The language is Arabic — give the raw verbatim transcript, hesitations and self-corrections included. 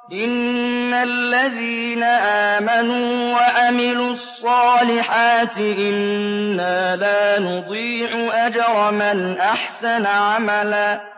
إِنَّ الَّذِينَ آمَنُوا وَعَمِلُوا الصَّالِحَاتِ إِنَّا لَا نُضِيعُ أَجْرَ مَنْ أَحْسَنَ عَمَلًا